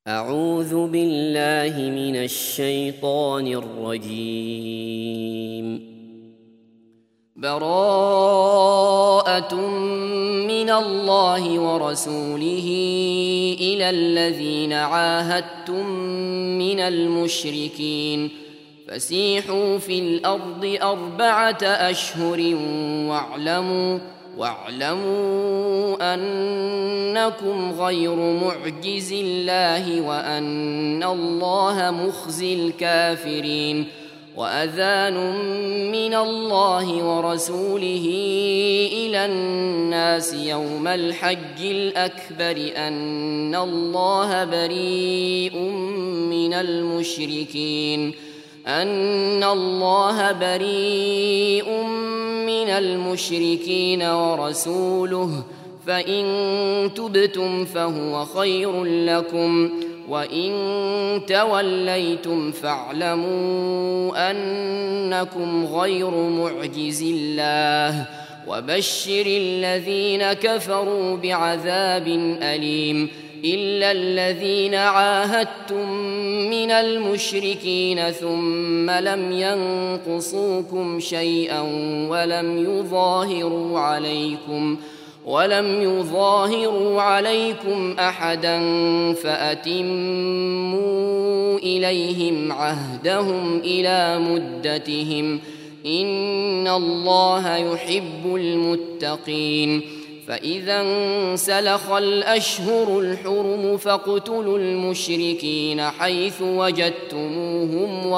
أعوذ بالله من الشيطان الرجيم. براءة من الله ورسوله إلى الذين عاهدتم من المشركين فسيحوا في الأرض 4 أشهر واعلموا أنكم غير معجز الله وأن الله مخزي الكافرين. وأذان من الله ورسوله إلى الناس يوم الحج الأكبر أن الله بريء من المشركين ورسوله فإن تبتم فهو خير لكم وإن توليتم فاعلموا أنكم غير معجز الله وبشر الذين كفروا بعذاب أليم. إلا الذين عاهدتم من المشركين ثم لم ينقصوكم شيئا ولم يظاهروا عليكم أحدا فأتموا إليهم عهدهم إلى مدتهم إن الله يحب المتقين. فإذا انسلخ الأشهر الحرم فاقتلوا المشركين حيث وجدتموهم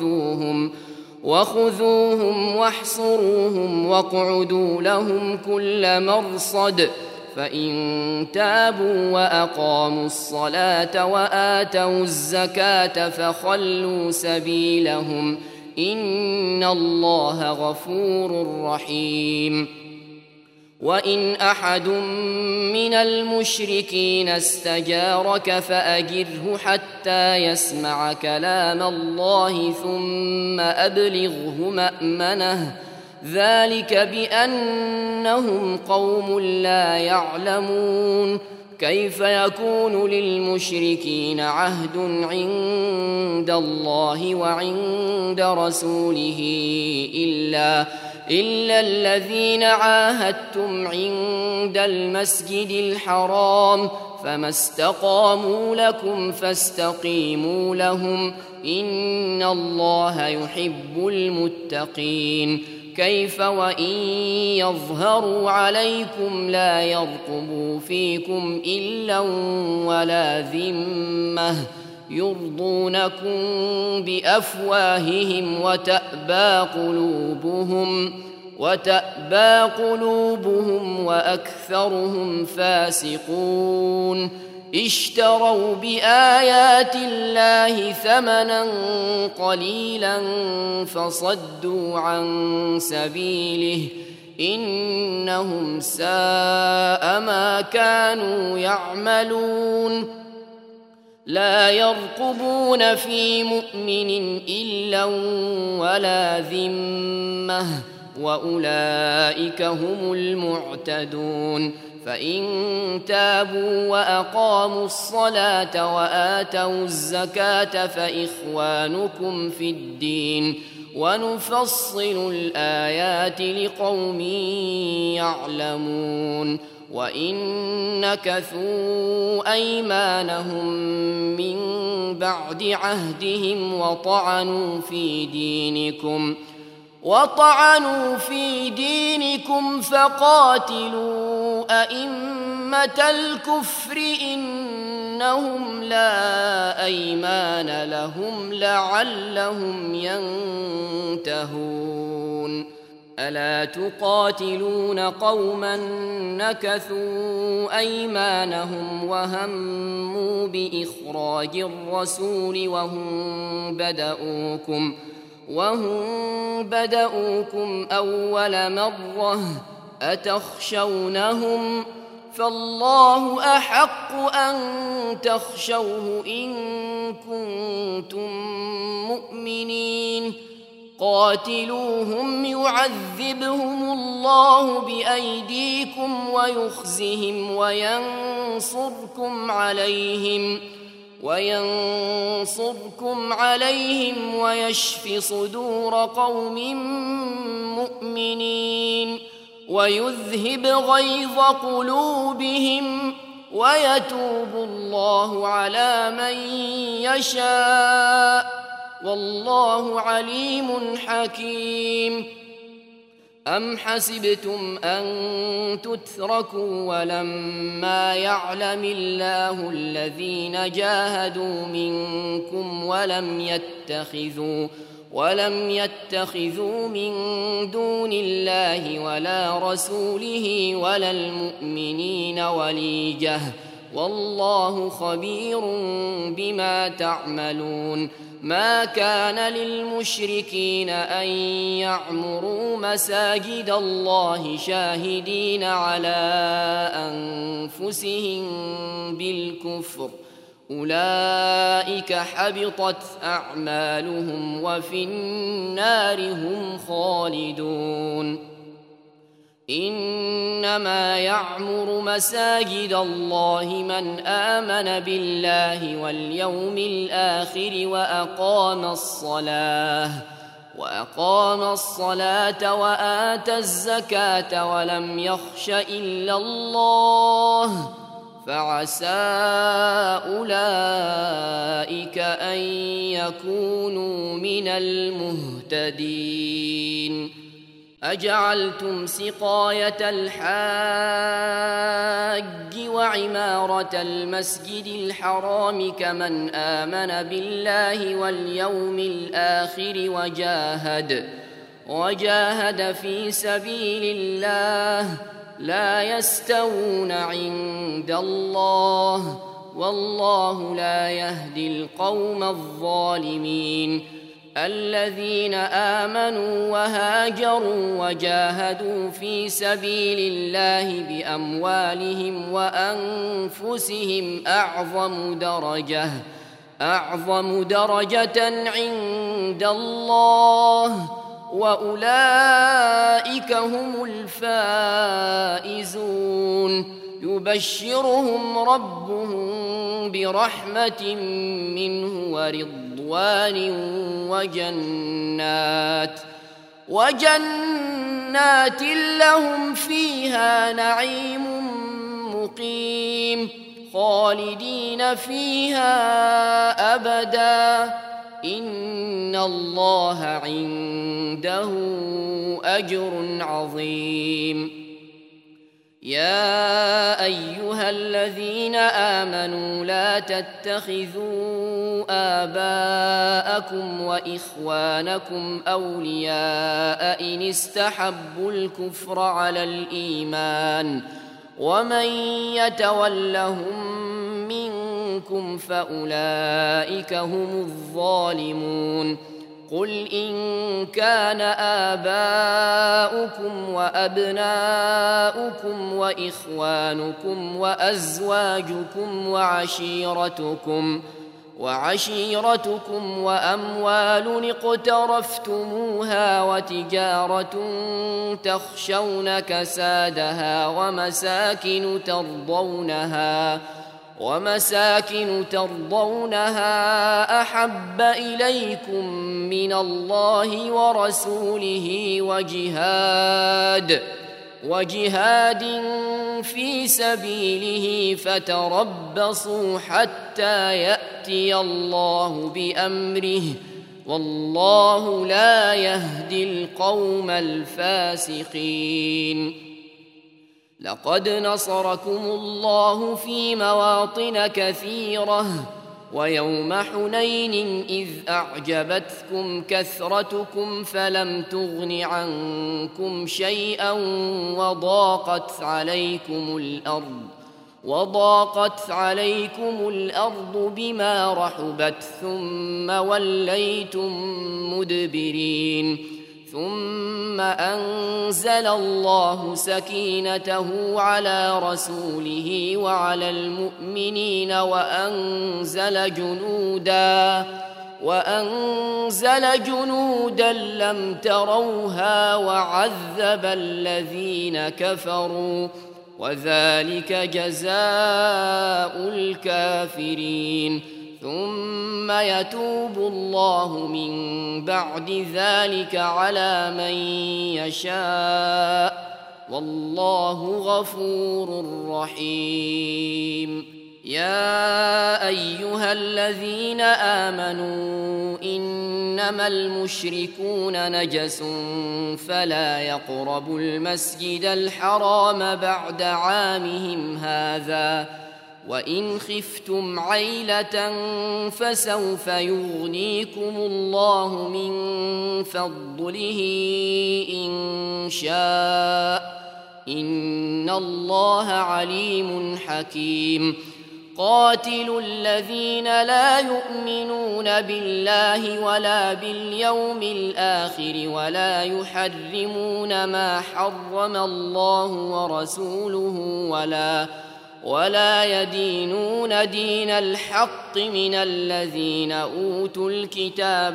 وخذوهم واحصروهم واقعدوا لهم كل مرصد. فإن تابوا وأقاموا الصلاة وآتوا الزكاة فخلوا سبيلهم إن الله غفور رحيم. وإن أحد من المشركين استجارك فأجره حتى يسمع كلام الله ثم أبلغه مأمنه ذلك بأنهم قوم لا يعلمون. كيف يكون للمشركين عهد عند الله وعند رسوله إلا الذين عاهدتم عند المسجد الحرام فما استقاموا لكم فاستقيموا لهم إن الله يحب المتقين. كيف وإن يظهروا عليكم لا يرقبوا فيكم إلا ولا ذمة يرضونكم بأفواههم وتأبى قلوبهم وأكثرهم فاسقون. اشتروا بآيات الله ثمنا قليلا فصدوا عن سبيله إنهم ساء ما كانوا يعملون. لا يرقبون في مؤمن إلا ولا ذمة وأولئك هم المعتدون. فإن تابوا وأقاموا الصلاة وآتوا الزكاة فإخوانكم في الدين ونفصل الآيات لقوم يعلمون. وإن نكثوا أيمانهم من بعد عهدهم وطعنوا في دينكم فقاتلوا أئمة الكفر إنهم لا أيمان لهم لعلهم ينتهون. ألا تقاتلون قوما نكثوا أيمانهم وهموا بإخراج الرسول وهم بدؤوكم أول مرة أتخشونهم فالله أحق أن تخشوه إن كنتم مؤمنين. قاتلوهم يعذبهم الله بأيديكم ويخزهم وينصركم عليهم وينصركم عليهم ويشف صدور قوم مؤمنين ويذهب غيظ قلوبهم ويتوب الله على من يشاء والله عليم حكيم. أم حسبتم أن تتركوا ولما يعلم الله الذين جاهدوا منكم ولم يتخذوا من دون الله ولا رسوله ولا المؤمنين وليجة والله خبير بما تعملون. ما كان للمشركين أن يعمروا مساجد الله شاهدين على أنفسهم بالكفر أولئك حبطت أعمالهم وفي النار هم خالدون. إنما يعمر مساجد الله من آمن بالله واليوم الآخر وأقام الصلاة وآتى الزكاة ولم يخش إلا الله فعسى أولئك أن يكونوا من المهتدين. أجعلتم سقاية الحاج وعمارة المسجد الحرام كمن آمن بالله واليوم الآخر وجاهد في سبيل الله لا يستوون عند الله والله لا يهدي القوم الظالمين. الذين آمنوا وهاجروا وجاهدوا في سبيل الله بأموالهم وأنفسهم أعظم درجة عند الله وأولئك هم الفائزون. يبشرهم ربهم برحمة منه ورضوان وجنات لهم فيها نعيم مقيم خالدين فيها أبدا إن الله عنده أجر عظيم. يا أيها الذين آمنوا لا تتخذوا آباءكم وإخوانكم أولياء إن استحبوا الكفر على الإيمان ومن يتولهم منكم فأولئك هم الظالمون. قل إن كان آباؤكم وأبناؤكم وإخوانكم وأزواجكم وعشيرتكم وأموال اقترفتموها وتجارة تخشون كسادها ومساكن ترضونها أحب إليكم من الله ورسوله وجهاد في سبيله فتربصوا حتى يأتي الله بأمره والله لا يهدي القوم الفاسقين. لقد نصركم الله في مواطن كثيرة ويوم حنين إذ أعجبتكم كثرتكم فلم تغن عنكم شيئا وضاقت عليكم الأرض بما رحبت ثم وليتم مدبرين ثم أنزل الله سكينته على رسوله وعلى المؤمنين وأنزل جنودا لم تروها وعذب الذين كفروا وذلك جزاء الكافرين. ثم يتوب الله من بعد ذلك على من يشاء والله غفور رحيم. يا أيها الذين آمنوا إنما المشركون نجس فلا يقربوا المسجد الحرام بعد عامهم هذا وإن خفتم عيلة فسوف يغنيكم الله من فضله إن شاء إن الله عليم حكيم. قاتلوا الذين لا يؤمنون بالله ولا باليوم الآخر ولا يحرمون ما حرم الله ورسوله ولا يدينون دين الحق من الذين أوتوا الكتاب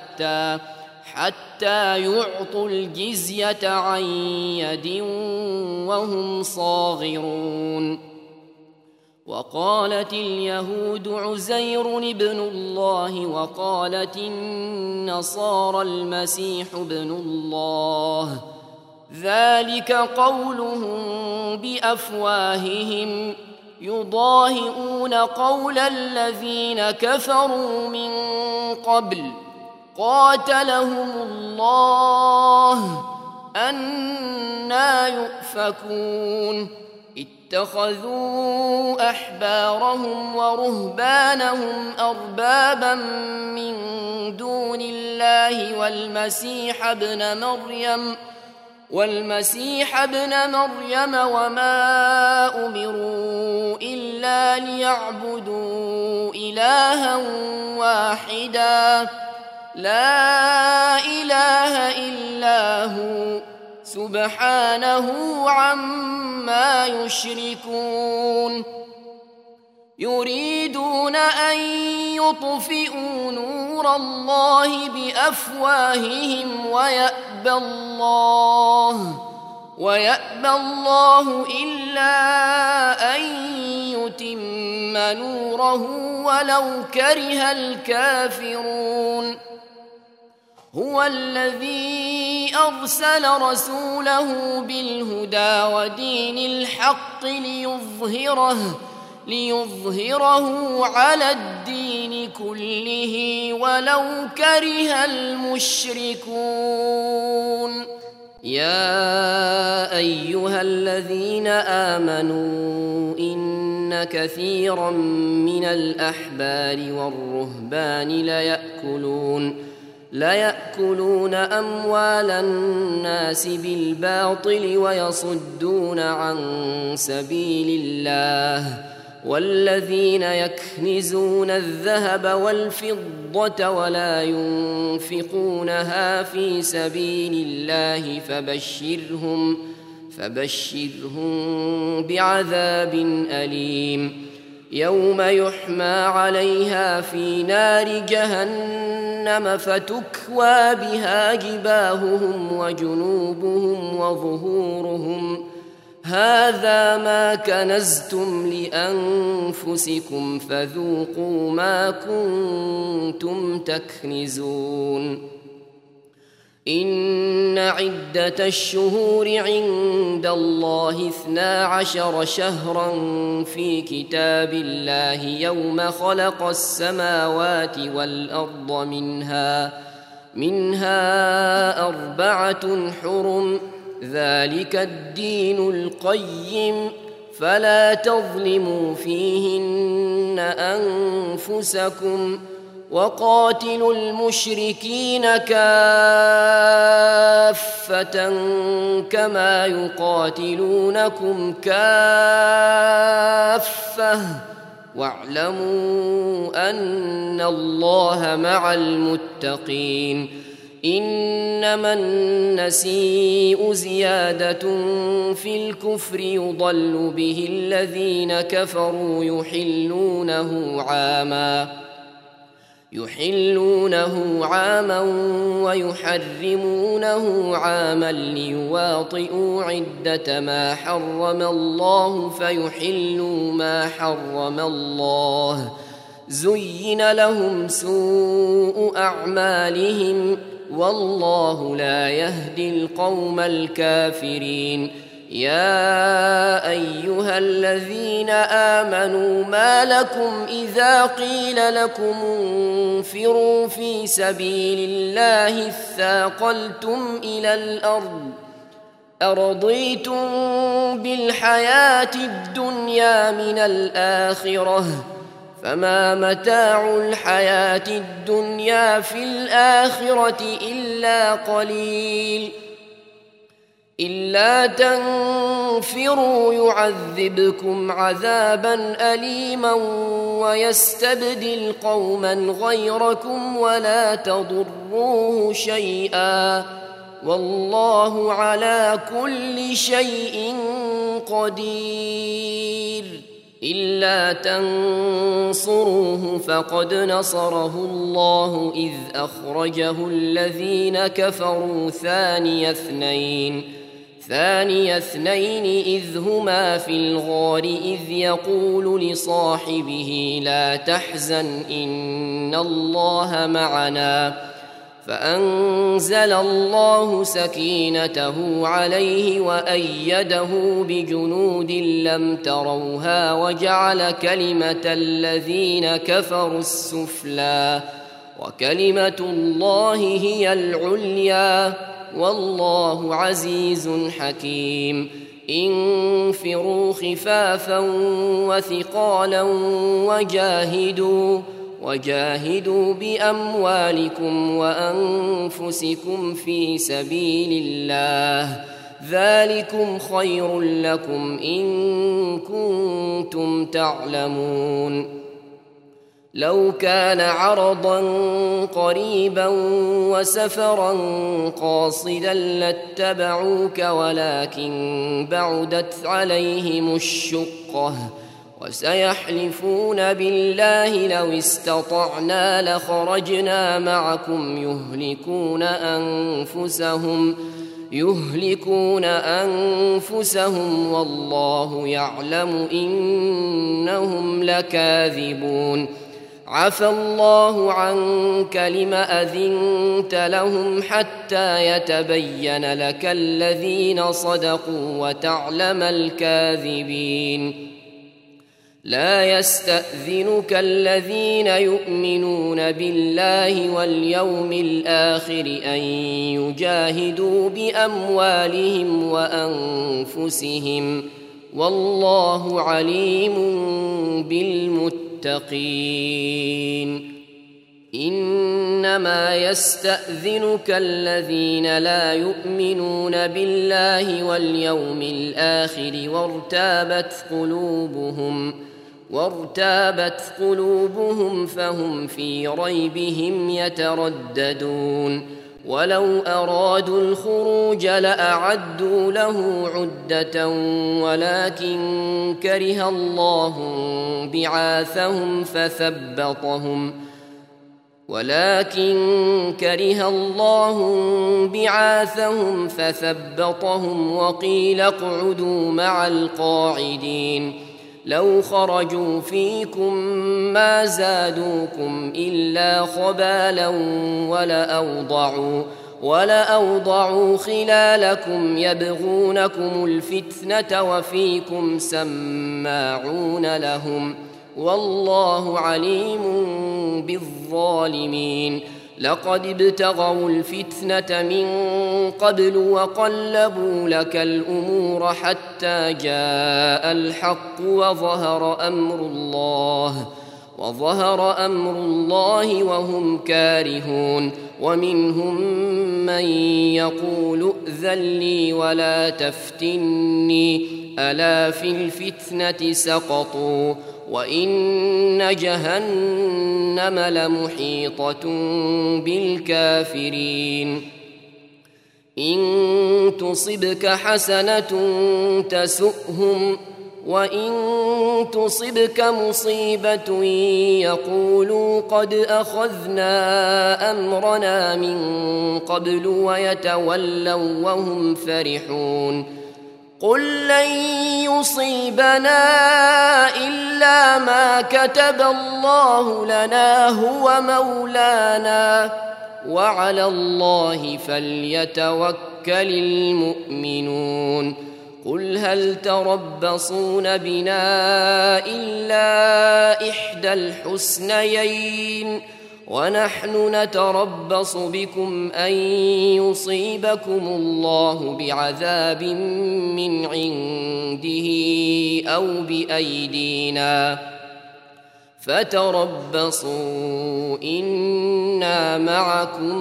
حتى يعطوا الجزية عن يد وهم صاغرون. وقالت اليهود عزير ابن الله وقالت النصارى المسيح ابن الله ذلك قولهم بأفواههم يضاهئون قول الذين كفروا من قبل قاتلهم الله أنى يؤفكون. اتخذوا أحبارهم ورهبانهم أربابا من دون الله والمسيح ابن مريم وما أمروا إلا ليعبدوا إلها واحدا لا إله إلا هو سبحانه عما يشركون. يريدون أن يطفئوا نور الله بأفواههم ويأبى الله إلا أن يتم نوره ولو كره الكافرون. هو الذي أرسل رسوله بالهدى ودين الحق ليظهره على الدين كله ولو كره المشركون. يا أيها الذين آمنوا إن كثيرا من الأحبار والرهبان ليأكلون أموال الناس بالباطل ويصدون عن سبيل الله والذين يكنزون الذهب والفضة ولا ينفقونها في سبيل الله فبشرهم بعذاب أليم. يوم يحمى عليها في نار جهنم فتكوى بها جباههم وجنوبهم وظهورهم هذا ما كنزتم لأنفسكم فذوقوا ما كنتم تكنزون. إن عدة الشهور عند الله 12 شهرا في كتاب الله يوم خلق السماوات والأرض منها 4 حرم ذلك الدين القيم فلا تظلموا فيهن أنفسكم وقاتلوا المشركين كافة كما يقاتلونكم كافة واعلموا أن الله مع المتقين. إنما النسيء زيادة في الكفر يضل به الذين كفروا يحلونه عاما ويحرمونه عاما ليواطئوا عدة ما حرم الله فيحلوا ما حرم الله زين لهم سوء أعمالهم والله لا يهدي القوم الكافرين. يا أيها الذين آمنوا ما لكم إذا قيل لكم انفروا في سبيل الله اثاقلتم إلى الأرض أرضيتم بالحياة الدنيا من الآخرة فما متاع الحياة الدنيا في الآخرة إلا قليل. إلا تنفروا يعذبكم عذابا أليما ويستبدل قوما غيركم ولا تضروه شيئا والله على كل شيء قدير. إلا تنصروه فقد نصره الله إذ أخرجه الذين كفروا ثاني اثنين إذ هما في الغار إذ يقول لصاحبه لا تحزن إن الله معنا فأنزل الله سكينته عليه وأيده بجنود لم تروها وجعل كلمة الذين كفروا السفلى وكلمة الله هي العليا والله عزيز حكيم. انفروا خفافا وثقالا وجاهدوا بأموالكم وأنفسكم في سبيل الله ذلكم خير لكم إن كنتم تعلمون. لو كان عرضا قريبا وسفرا قاصدا لاتبعوك ولكن بعدت عليهم الشقة وسيحلفون بالله لو استطعنا لخرجنا معكم يهلكون أنفسهم والله يعلم إنهم لكاذبون. عفى الله عنك لم أذنت لهم حتى يتبين لك الذين صدقوا وتعلم الكاذبين. لا يستأذنك الذين يؤمنون بالله واليوم الآخر أن يجاهدوا بأموالهم وأنفسهم والله عليم بالمتقين. إنما يستأذنك الذين لا يؤمنون بالله واليوم الآخر وارتابت قلوبهم فهم في ريبهم يترددون. ولو أرادوا الخروج لأعدوا له عدة ولكن كره الله بعاثهم فثبطهم وقيل اقعدوا مع القاعدين. لو خرجوا فيكم ما زادوكم إلا خبالا ولأوضعوا خلالكم يبغونكم الفتنة وفيكم سماعون لهم والله عليم بالظالمين. لقد ابتغوا الفتنة من قبل وقلبوا لك الأمور حتى جاء الحق وظهر أمر الله وهم كارهون. ومنهم من يقول ائذن لي ولا تفتني ألا في الفتنة سقطوا وإن جهنم لمحيطة بالكافرين. إن تصبك حسنة تسؤهم وإن تصبك مصيبة يقولوا قد أخذنا أمرنا من قبل ويتولوا وهم فرحون. قل لن يصيبنا إلا ما كتب الله لنا هو مولانا وعلى الله فليتوكل المؤمنون قل هل تربصون بنا إلا إحدى الحسنيين ونحن نتربص بكم أن يصيبكم الله بعذاب من عنده أو بأيدينا فتربصوا إنا معكم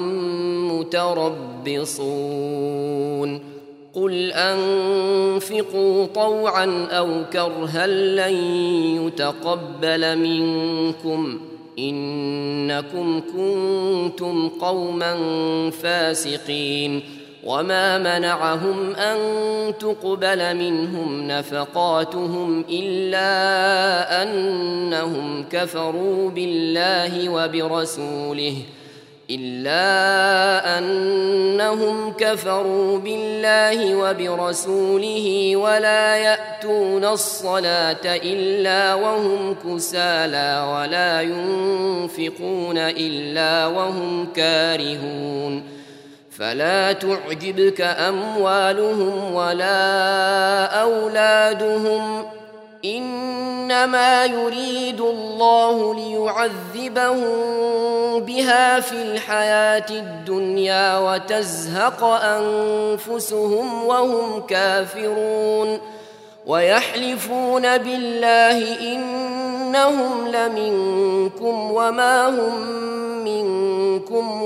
متربصون قل أنفقوا طوعا أو كرها لن يتقبل منكم إنكم كنتم قوما فاسقين وما منعهم أن تقبل منهم نفقاتهم إلا أنهم كفروا بالله وبرسوله ولا يأتون الصلاة إلا وهم كسالى ولا ينفقون إلا وهم كارهون فلا تعجبك أموالهم ولا أولادهم إنما يريد الله ليعذبهم بها في الحياة الدنيا وتزهق أنفسهم وهم كافرون ويحلفون بالله إنهم لمنكم وما هم منكم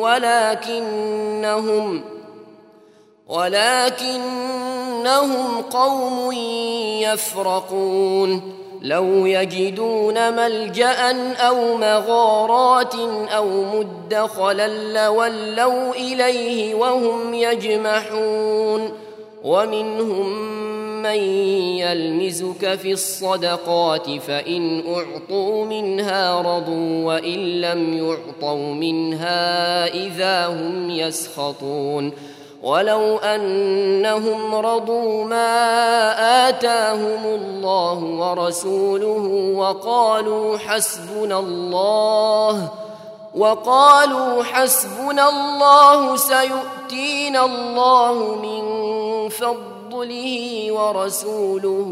ولكنهم قوم يفرقون لو يجدون ملجأ أو مغارات أو مدخلا لولوا إليه وهم يجمحون ومنهم من يلمزك في الصدقات فإن أعطوا منها رضوا وإن لم يعطوا منها إذا هم يسخطون ولو أنهم رضوا ما آتاهم الله ورسوله وقالوا حسبنا الله سيؤتينا الله من فضله ورسوله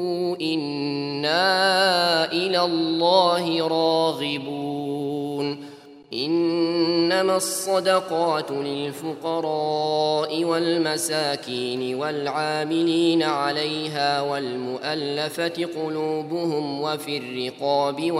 إنا إلى الله راغبون إنما الصدقات للفقراء والمساكين والعاملين عليها والمؤلفة قلوبهم وفي الرقاب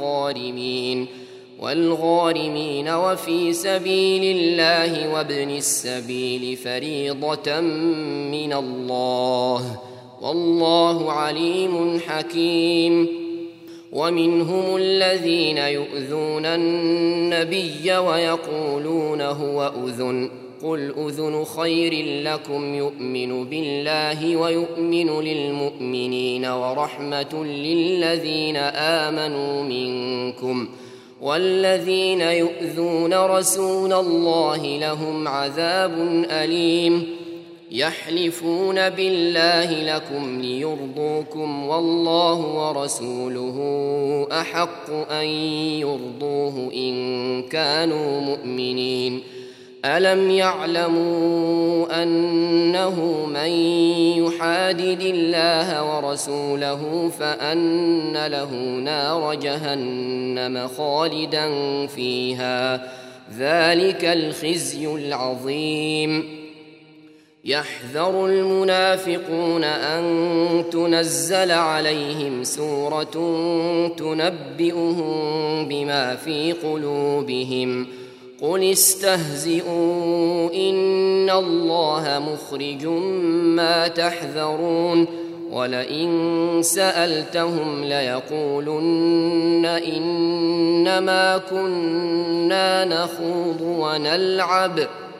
والغارمين وفي سبيل الله وابن السبيل فريضة من الله والله عليم حكيم ومنهم الذين يؤذون النبي ويقولون هو أذن قل أذن خير لكم يؤمن بالله ويؤمن للمؤمنين ورحمة للذين آمنوا منكم والذين يؤذون رسول الله لهم عذاب أليم يحلفون بالله لكم ليرضوكم والله ورسوله أحق أن يرضوه إن كانوا مؤمنين ألم يعلموا أنه من يحادد الله ورسوله فأن له نار جهنم خالدا فيها ذلك الخزي العظيم يحذر المنافقون أن تنزل عليهم سورة تنبئهم بما في قلوبهم قل استهزئوا إن الله مخرج ما تحذرون ولئن سألتهم ليقولن إنما كنا نخوض ونلعب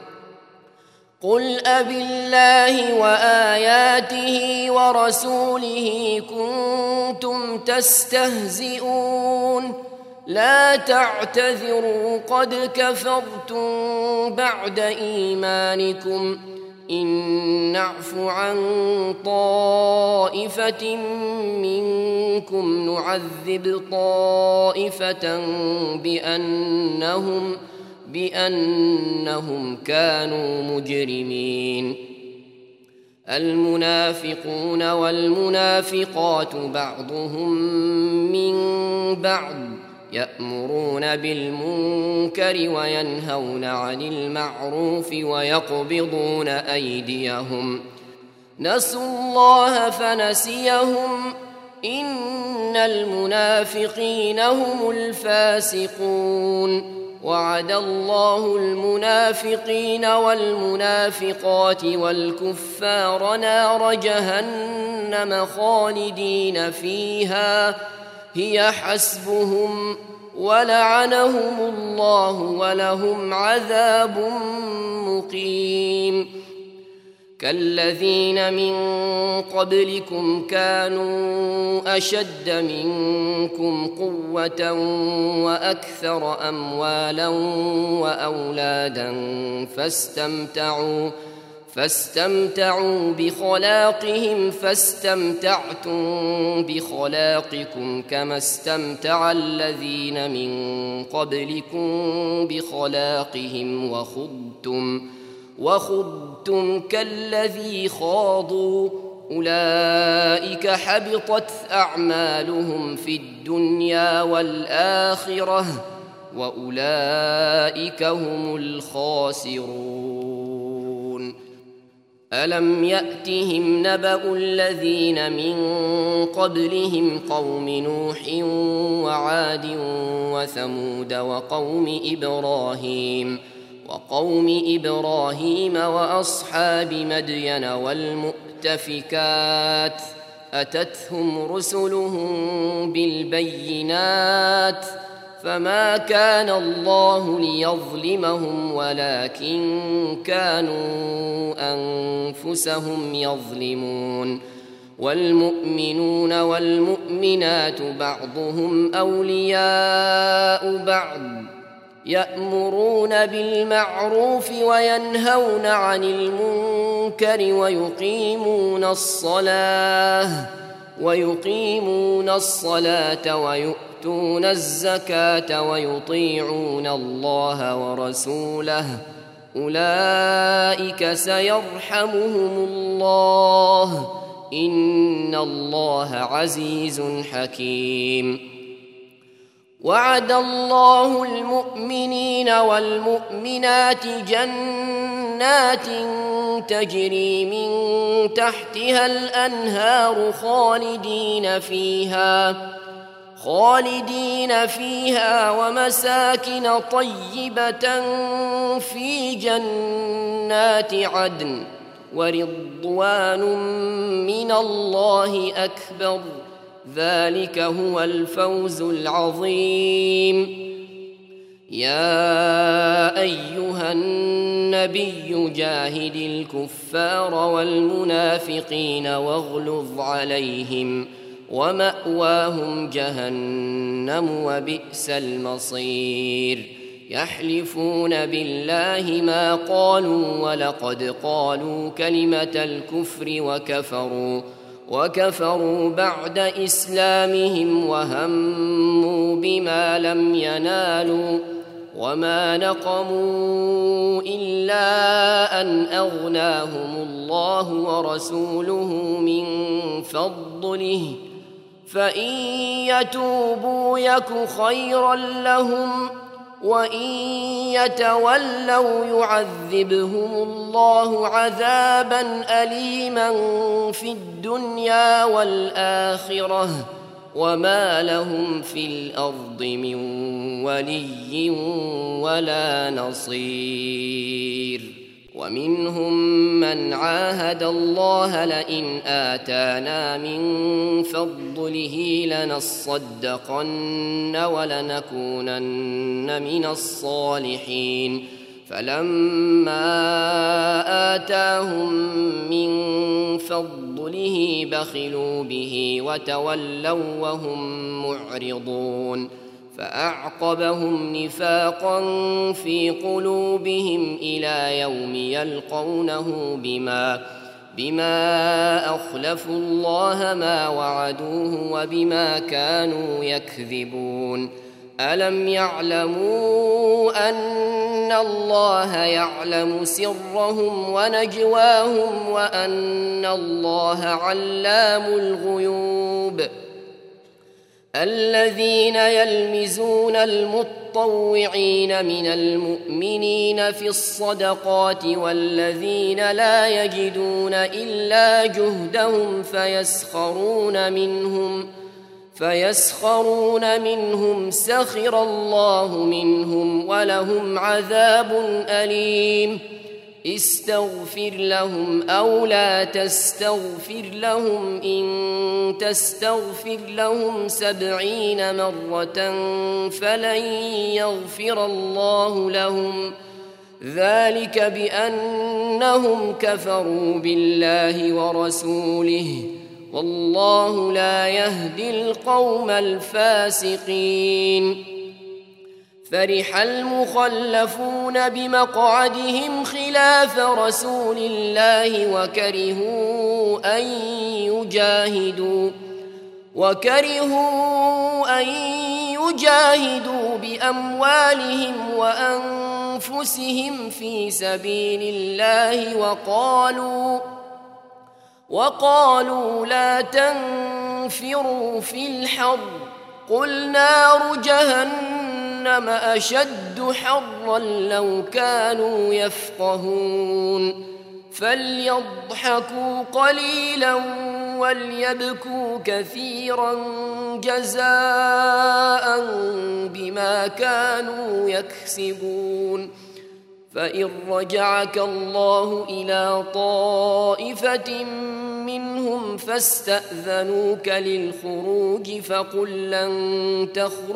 قل أبالله وآياته ورسوله كنتم تستهزئون لا تعتذروا قد كفرتم بعد إيمانكم إن نعف عن طائفة منكم نعذب طائفة بأنهم كانوا مجرمين. المنافقون والمنافقات بعضهم من بعض يأمرون بالمنكر وينهون عن المعروف ويقبضون أيديهم نسوا الله فنسيهم إن المنافقين هم الفاسقون. وعد الله المنافقين والمنافقات والكفار نار جهنم خالدين فيها هي حسبهم ولعنهم الله ولهم عذاب مقيم. كالذين من قبلكم كانوا أشد منكم قوة وأكثر أموالا وأولادا فاستمتعوا بخلاقهم فاستمتعتم بخلاقكم كما استمتع الذين من قبلكم بخلاقهم وخضتم كالذي خاضوا أولئك حبطت أعمالهم في الدنيا والآخرة وأولئك هم الخاسرون. ألم يأتهم نبأ الذين من قبلهم قوم نوح وعاد وثمود وقوم إبراهيم وأصحاب مدين والمؤتفكات أتتهم رسلهم بالبينات فما كان الله ليظلمهم ولكن كانوا أنفسهم يظلمون. والمؤمنون والمؤمنات بعضهم أولياء بعض يأمرون بالمعروف وينهون عن المنكر ويقيمون الصلاة ويؤتون الزكاة ويطيعون الله ورسوله أولئك سيرحمهم الله إن الله عزيز حكيم. وعد الله المؤمنين والمؤمنات جنات تجري من تحتها الأنهار خالدين فيها ومساكن طيبة في جنات عدن ورضوان من الله أكبر ذلك هو الفوز العظيم. يا أيها النبي جاهد الكفار والمنافقين واغلظ عليهم ومأواهم جهنم وبئس المصير. يحلفون بالله ما قالوا ولقد قالوا كلمة الكفر وكفروا بعد إسلامهم وهموا بما لم ينالوا وما نقموا إلا أن أغناهم الله ورسوله من فضله فإن يتوبوا يك خيرا لهم وإن يتولوا يعذبهم الله عذابا أليما في الدنيا والآخرة وما لهم في الأرض من ولي ولا نصير. ومنهم من عاهد الله لئن آتانا من فضله لنصدقن ولنكونن من الصالحين فلما آتاهم من فضله بخلوا به وتولوا وهم معرضون. فأعقبهم نفاقا في قلوبهم إلى يوم يلقونه بما أخلفوا الله ما وعدوه وبما كانوا يكذبون. ألم يعلموا أن الله يعلم سرهم ونجواهم وأن الله علام الغيوب؟ الذين يلمزون المطوعين من المؤمنين في الصدقات والذين لا يجدون إلا جهدهم فيسخرون منهم سخر الله منهم ولهم عذاب أليم. استغفر لهم أو لا تستغفر لهم إن تستغفر لهم 70 مرة فلن يغفر الله لهم، ذلك بأنهم كفروا بالله ورسوله، والله لا يهدي القوم الفاسقين. فرح المخلفون بمقعدهم خلاف رسول الله وكرهوا أن يجاهدوا بأموالهم وأنفسهم في سبيل الله وقالوا لا تنفروا في الحر قل نار جهنم أشد حرا لو كانوا يفقهون. فليضحكوا قليلا وليبكوا كثيرا جزاء بما كانوا يكسبون. فإن رجعك الله إلى طائفة منهم فاستأذنوك للخروج فقل لن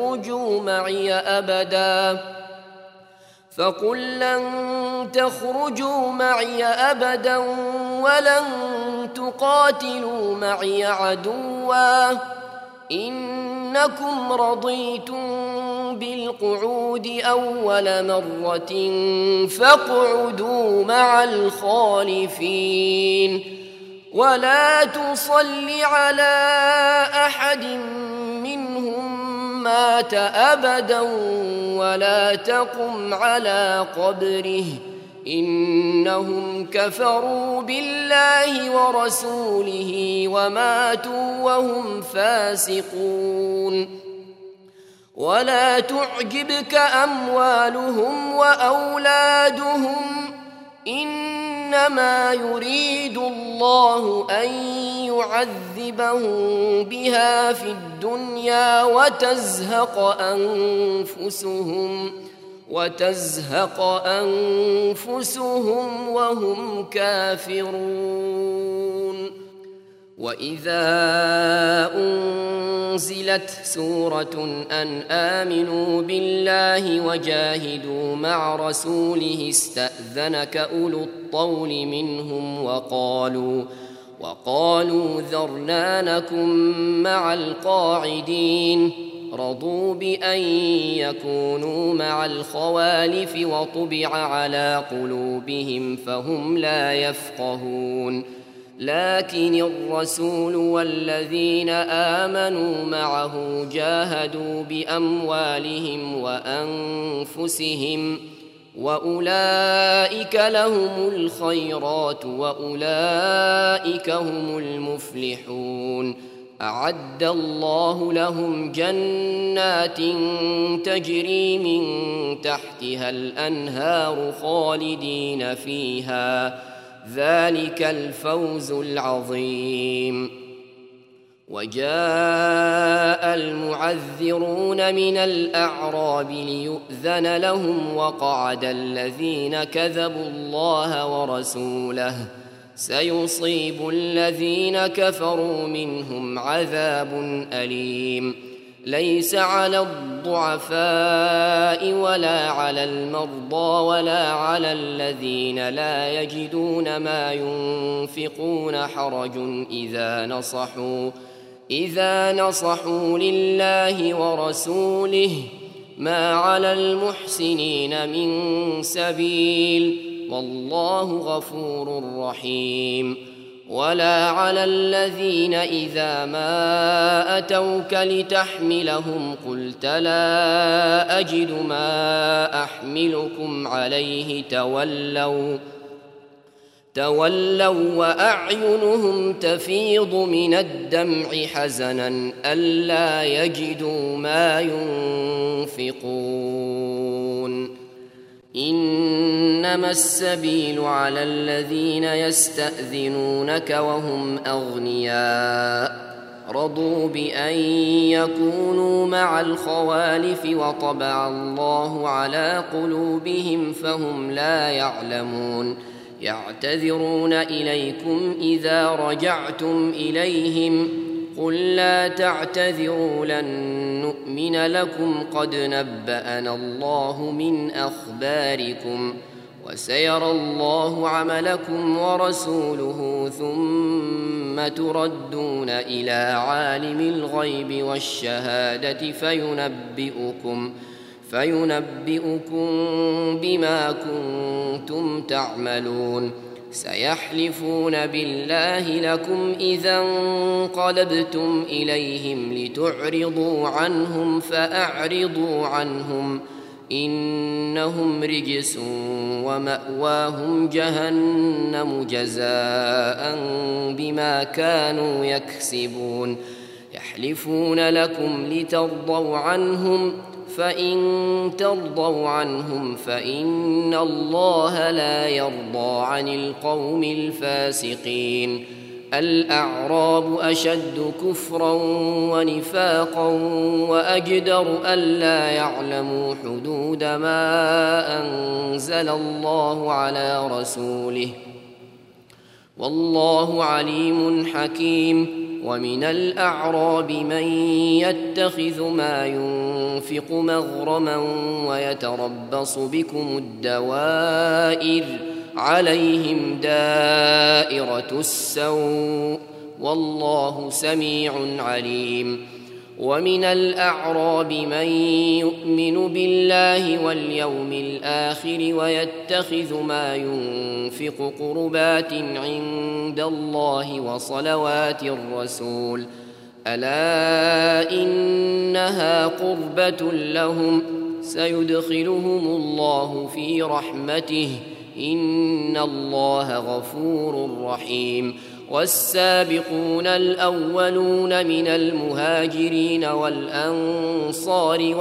تخرجوا معي أبدا ولن تقاتلوا معي عدوا إنكم رضيتم بالقعود أول مرة فاقعدوا مع الخالفين. ولا تصل على أحد منهم مات أبدا ولا تقم على قبره إنهم كفروا بالله ورسوله وماتوا وهم فاسقون. ولا تعجبك أموالهم وأولادهم إنما يريد الله أن يعذبهم بها في الدنيا وتزهق أنفسهم وهم كافرون. وإذا أنزلت سورة أن آمنوا بالله وجاهدوا مع رسوله استأذنك أولو الطول منهم وقالوا ذرنا نكن مع القاعدين. رضوا بأن يكونوا مع الخوالف وطبع على قلوبهم فهم لا يفقهون. لكن الرسول والذين آمنوا معه جاهدوا بأموالهم وأنفسهم وأولئك لهم الخيرات وأولئك هم المفلحون. أعد الله لهم جنات تجري من تحتها الأنهار خالدين فيها ذلك الفوز العظيم. وجاء المعذرون من الأعراب ليؤذن لهم وقعد الذين كذبوا الله ورسوله سيصيب الذين كفروا منهم عذاب أليم. ليس على الضعفاء ولا على المرضى ولا على الذين لا يجدون ما ينفقون حرج إذا نصحوا لله ورسوله ما على المحسنين من سبيل والله غفور رحيم. ولا على الذين إذا ما أتوك لتحملهم قلت لا أجد ما أحملكم عليه تولوا وأعينهم تفيض من الدمع حزنا ألا يجدوا ما ينفقون. إنما السبيل على الذين يستأذنونك وهم أغنياء رضوا بأن يكونوا مع الخوالف وطبع الله على قلوبهم فهم لا يعلمون. يعتذرون إليكم إذا رجعتم إليهم قل لا تعتذروا لن نؤمن لكم قد نبأنا الله من أخباركم وسيرى الله عملكم ورسوله ثم تردون إلى عالم الغيب والشهادة فينبئكم بما كنتم تعملون. سيحلفون بالله لكم إذا انقلبتم إليهم لتعرضوا عنهم فأعرضوا عنهم إنهم رجس ومأواهم جهنم جزاء بما كانوا يكسبون. يحلفون لكم لترضوا عنهم فإن ترضوا عنهم فإن الله لا يرضى عن القوم الفاسقين. الأعراب أشد كفرا ونفاقا وأجدر ألا يعلموا حدود ما أنزل الله على رسوله والله عليم حكيم. ومن الأعراب من يتخذ ما ينفق مغرما ويتربص بكم الدوائر عليهم دائرة السوء والله سميع عليم. ومن الأعراب من يؤمن بالله واليوم الآخر ويتخذ ما ينفق قربات عند الله وصلوات الرسول ألا إنها قربة لهم سيدخلهم الله في رحمته إن الله غفور رحيم. والسابقون الأولون من المهاجرين والأنصار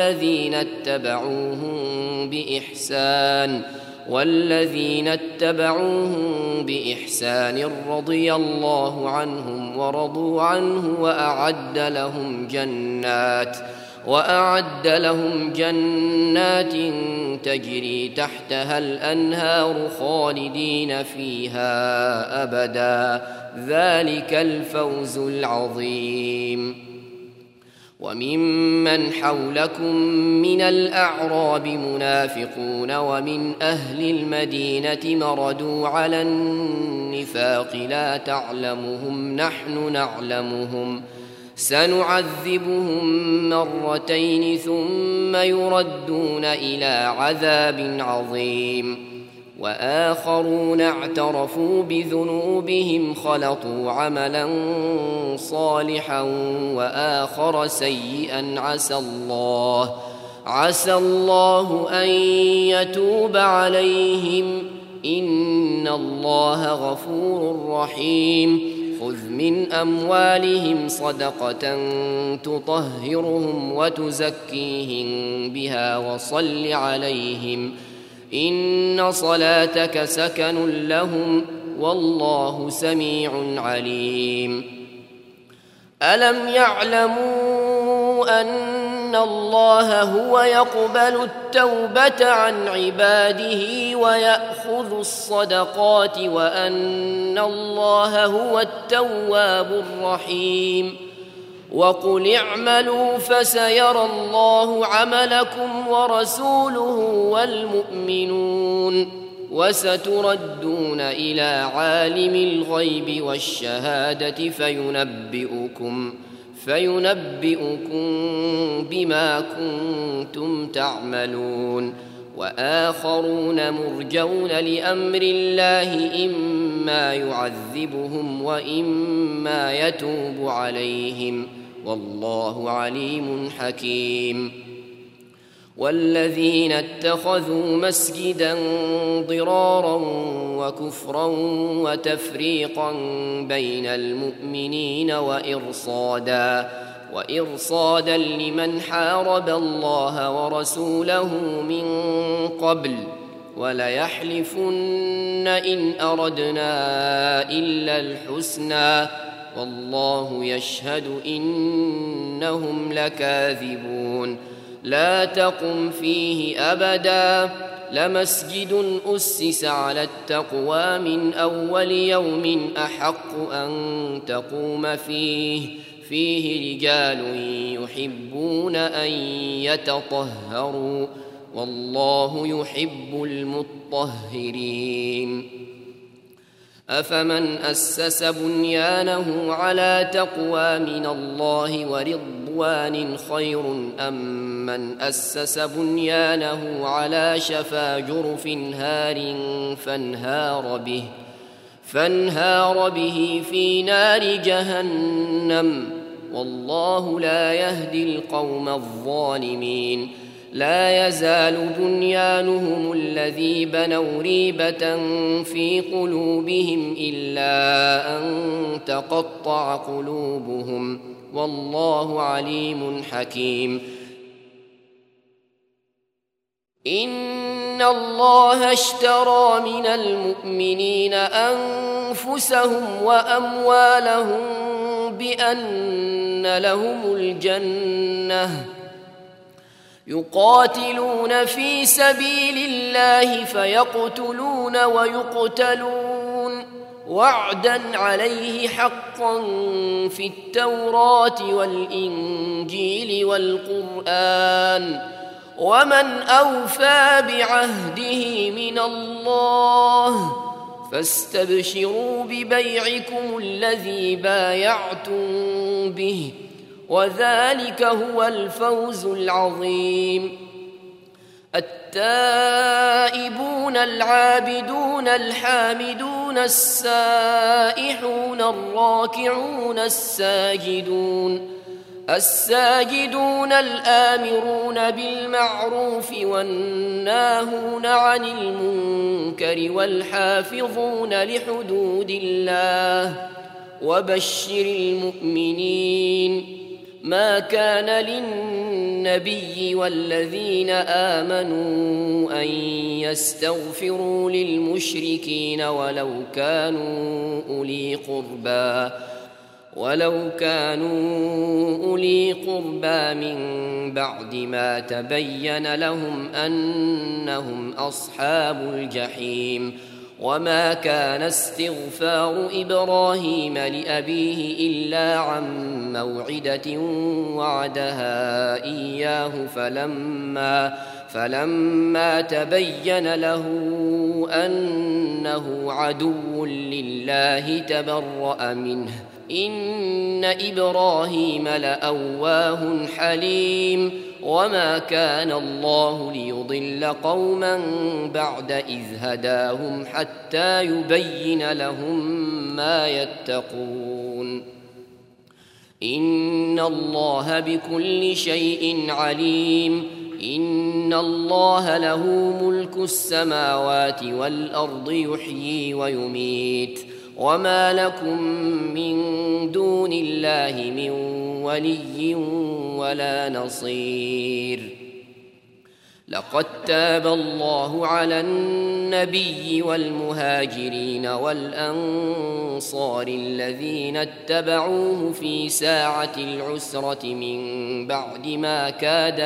والذين اتبعوهم بإحسان رضي الله عنهم ورضوا عنه وأعد لهم جنات تجري تحتها الأنهار خالدين فيها أبدا ذلك الفوز العظيم. وممن حولكم من الأعراب منافقون ومن أهل المدينة مردوا على النفاق لا تعلمهم نحن نعلمهم سنعذبهم مرتين ثم يردون إلى عذاب عظيم. وآخرون اعترفوا بذنوبهم خلطوا عملا صالحا وآخر سيئا عسى الله أن يتوب عليهم إن الله غفور رحيم. خذ من أموالهم صدقة تطهرهم وتزكيهم بها وصل عليهم إن صلاتك سكن لهم والله سميع عليم. ألم يعلموا أن الله هو يقبل التوبة عن عباده ويأخذ الصدقات وأن الله هو التواب الرحيم. وقل اعملوا فسيرى الله عملكم ورسوله والمؤمنون وستردون إلى عالم الغيب والشهادة فينبئكم بما كنتم تعملون. وآخرون مرجون لأمر الله إما يعذبهم وإما يتوب عليهم، والله عليم حكيم. والذين اتخذوا مسجدا ضرارا وكفرا وتفريقا بين المؤمنين وإرصادا لمن حارب الله ورسوله من قبل وليحلفن إن أردنا إلا الحسنى والله يشهد إنهم لكاذبون. لا تقم فيه أبدا لمسجد أسس على التقوى من أول يوم أحق أن تقوم فيه رجال يحبون أن يتطهروا والله يحب المطهرين. أفمن أسس بنيانه على تقوى من الله ورضوان خير أم من أسس بنيانه على شفا جرف هار فانهار به في نار جهنم والله لا يهدي القوم الظالمين. لا يزال بنيانهم الذي بنوا ريبة في قلوبهم إلا أن تقطع قلوبهم والله عليم حكيم. إن الله اشترى من المؤمنين أنفسهم وأموالهم بأن لهم الجنة يقاتلون في سبيل الله فيقتلون ويقتلون وعدا عليه حقا في التوراة والإنجيل والقرآن ومن أوفى بعهده من الله فاستبشروا ببيعكم الذي بايعتم به وذلك هو الفوز العظيم. التائبون العابدون الحامدون السائحون الراكعون الساجدون الآمرون بالمعروف والناهون عن المنكر والحافظون لحدود الله وبشر المؤمنين. ما كان للنبي والذين آمنوا أن يستغفروا للمشركين ولو كانوا أولي قربى من بعد ما تبين لهم أنهم أصحاب الجحيم. وما كان استغفار إبراهيم لأبيه إلا عن موعدة وعدها إياه فلما تبين له أنه عدو لله تبرأ منه إن إبراهيم لأواه حليم. وما كان الله ليضل قوما بعد إذ هداهم حتى يبين لهم ما يتقون. إن الله بكل شيء عليم. إن الله له ملك السماوات والأرض يحيي ويميت وما لكم من دون الله من ولي ولا نصير. لقد تاب الله على النبي والمهاجرين والأنصار الذين اتبعوه في ساعة العسرة من بعد ما كاد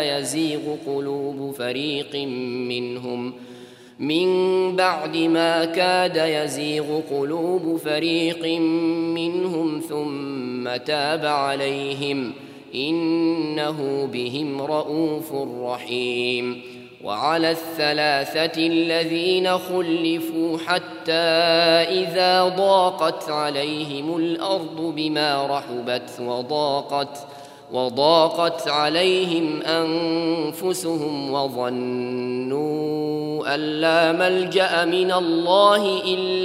يزيغ قلوب فريق منهم ثم تاب عليهم إنه بهم رءوف رحيم. وعلى الثلاثة الذين خلفوا حتى إذا ضاقت عليهم الأرض بما رحبت وضاقت عليهم أنفسهم وظنوا أن لا ملجأ من الله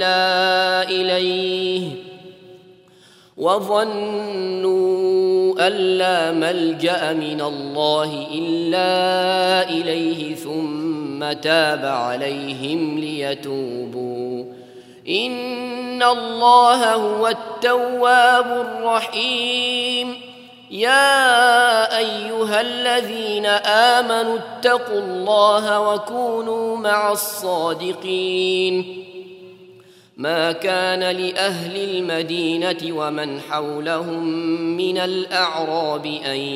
إلا إليه ثم تاب عليهم ليتوبوا إن الله هو التواب الرحيم يا أيها الذين آمنوا اتقوا الله وكونوا مع الصادقين ما كان لأهل المدينة ومن حولهم من الأعراب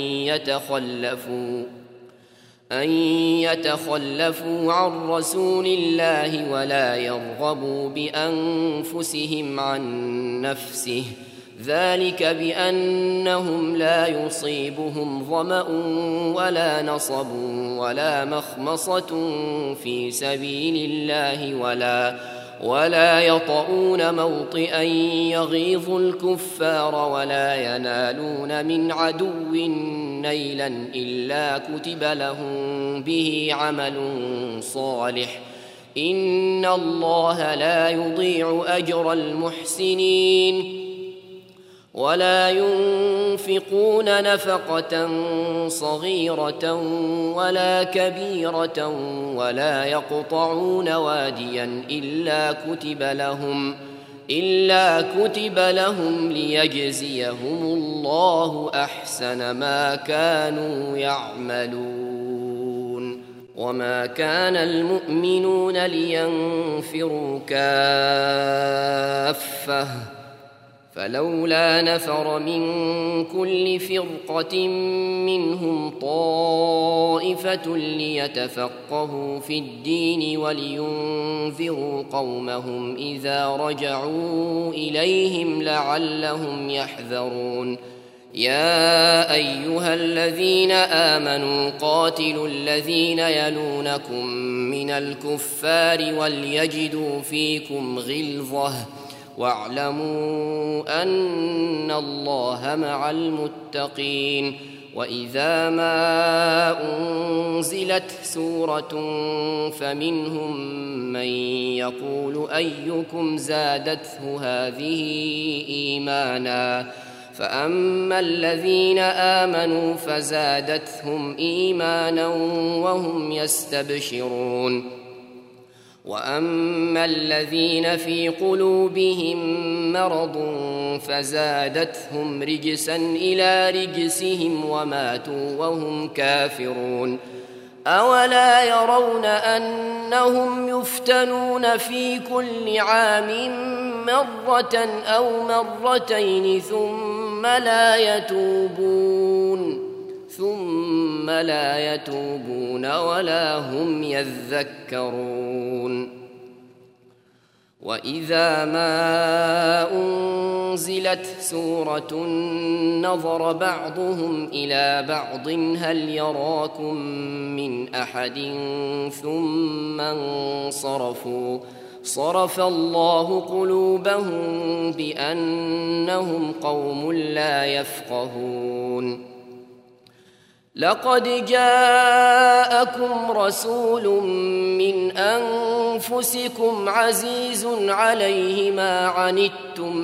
أن يتخلفوا عن رسول الله ولا يرغبوا بأنفسهم عن نفسه ذلك بأنهم لا يصيبهم ظمأ ولا نصب ولا مخمصة في سبيل الله ولا يطؤون موطئا يغيظ الكفار ولا ينالون من عدو نيلا إلا كتب لهم به عمل صالح إن الله لا يضيع أجر المحسنين ولا ينفقون نفقة صغيرة ولا كبيرة ولا يقطعون واديا إلا كتب لهم ليجزيهم الله أحسن ما كانوا يعملون وما كان المؤمنون لينفروا كافة فلولا نفر من كل فرقة منهم طائفة ليتفقهوا في الدين ولينذروا قومهم إذا رجعوا إليهم لعلهم يحذرون يا أيها الذين آمنوا قاتلوا الذين يلونكم من الكفار وليجدوا فيكم غلظة واعلموا أن الله مع المتقين وإذا ما أنزلت سورة فمنهم من يقول أيكم زادته هذه إيمانا فأما الذين آمنوا فزادتهم إيمانا وهم يستبشرون وأما الذين في قلوبهم مرض فزادتهم رجسا إلى رجسهم وماتوا وهم كافرون أولا يرون أنهم يفتنون في كل عام مرة أو مرتين ثم لا يتوبون ولا هم يذكرون وإذا ما أنزلت سورة نظر بعضهم إلى بعض هل يراكم من أحد ثم انصرفوا صرف الله قلوبهم بأنهم قوم لا يفقهون لقد جاءكم رسول من أنفسكم عزيز عليه ما عنتم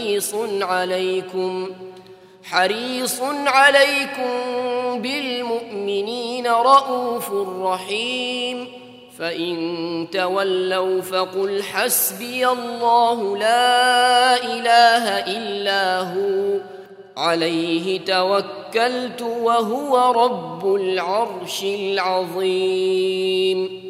حريص عليكم بالمؤمنين رؤوف رحيم فإن تولوا فقل حسبي الله لا إله إلا هو عليه توكلت وهو رب العرش العظيم